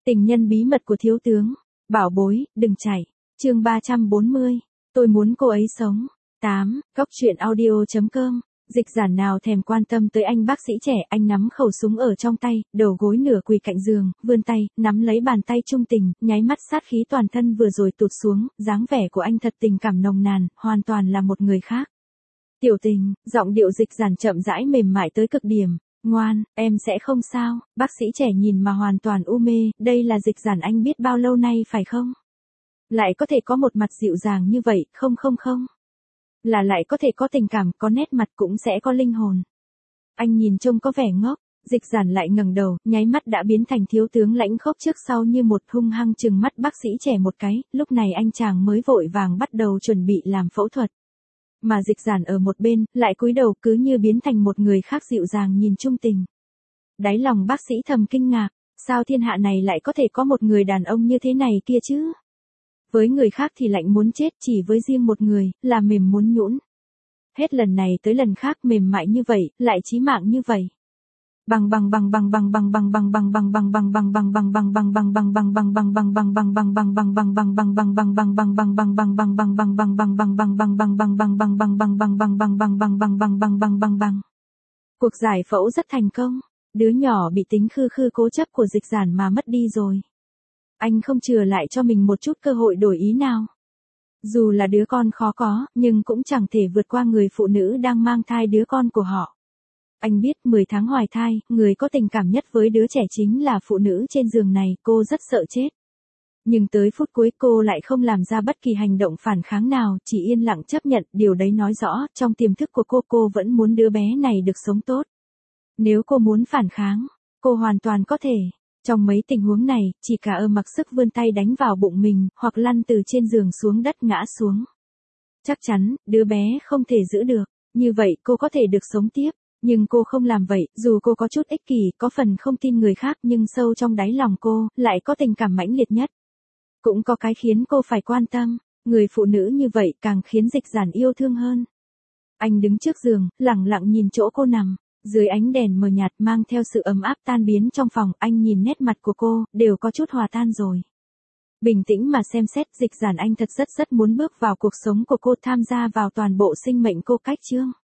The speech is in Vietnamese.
Tình nhân bí mật của thiếu tướng. Bảo bối, đừng chạy. Chương 340. Tôi muốn cô ấy sống. 8. Góc truyện audio.com. Dịch Giản nào thèm quan tâm tới anh bác sĩ trẻ, anh nắm khẩu súng ở trong tay, đầu gối nửa quỳ cạnh giường, vươn tay, nắm lấy bàn tay Trung Tình, nháy mắt sát khí toàn thân vừa rồi tụt xuống, dáng vẻ của anh thật tình cảm nồng nàn, hoàn toàn là một người khác. Tiểu Tình, giọng điệu Dịch Giản chậm rãi mềm mại tới cực điểm. Ngoan, em sẽ không sao. Bác sĩ trẻ nhìn mà hoàn toàn u mê, đây là Dịch Giản anh biết bao lâu nay phải không? Lại có thể có một mặt dịu dàng như vậy, không. Là lại có thể có tình cảm, có nét mặt cũng sẽ có linh hồn. Anh nhìn trông có vẻ ngốc, Dịch Giản lại ngẩng đầu, nháy mắt đã biến thành thiếu tướng lãnh khốc trước sau như một, hung hăng trừng mắt bác sĩ trẻ một cái, lúc này anh chàng mới vội vàng bắt đầu chuẩn bị làm phẫu thuật. Mà Dịch Giản ở một bên, lại cúi đầu cứ như biến thành một người khác dịu dàng nhìn Trung Tình. Đáy lòng bác sĩ thầm kinh ngạc, sao thiên hạ này lại có thể có một người đàn ông như thế này kia chứ? Với người khác thì lạnh muốn chết, chỉ với riêng một người, là mềm muốn nhũn. Hết lần này tới lần khác mềm mại như vậy, lại chí mạng như vậy. Cuộc giải phẫu rất thành công, đứa nhỏ bị tính khư cố chấp của Dịch Giản mà mất đi rồi. Anh không chừa lại cho mình một chút cơ hội đổi ý nào. Dù là đứa con khó có, nhưng cũng chẳng thể vượt qua người phụ nữ đang mang thai đứa con của họ. Anh biết 10 tháng hoài thai, người có tình cảm nhất với đứa trẻ chính là phụ nữ trên giường này, cô rất sợ chết. Nhưng tới phút cuối cô lại không làm ra bất kỳ hành động phản kháng nào, chỉ yên lặng chấp nhận, điều đấy nói rõ, trong tiềm thức của cô vẫn muốn đứa bé này được sống tốt. Nếu cô muốn phản kháng, cô hoàn toàn có thể. Trong mấy tình huống này, chỉ cả mặc sức vươn tay đánh vào bụng mình, hoặc lăn từ trên giường xuống đất ngã xuống. Chắc chắn, đứa bé không thể giữ được, như vậy cô có thể được sống tiếp. Nhưng cô không làm vậy, dù cô có chút ích kỷ, có phần không tin người khác, nhưng sâu trong đáy lòng cô, lại có tình cảm mãnh liệt nhất. Cũng có cái khiến cô phải quan tâm, người phụ nữ như vậy càng khiến Dịch Giản yêu thương hơn. Anh đứng trước giường, lặng lặng nhìn chỗ cô nằm. Dưới ánh đèn mờ nhạt mang theo sự ấm áp tan biến trong phòng, anh nhìn nét mặt của cô, đều có chút hòa tan rồi. Bình tĩnh mà xem xét, Dịch Giản anh thật rất muốn bước vào cuộc sống của cô, tham gia vào toàn bộ sinh mệnh cô cách chương.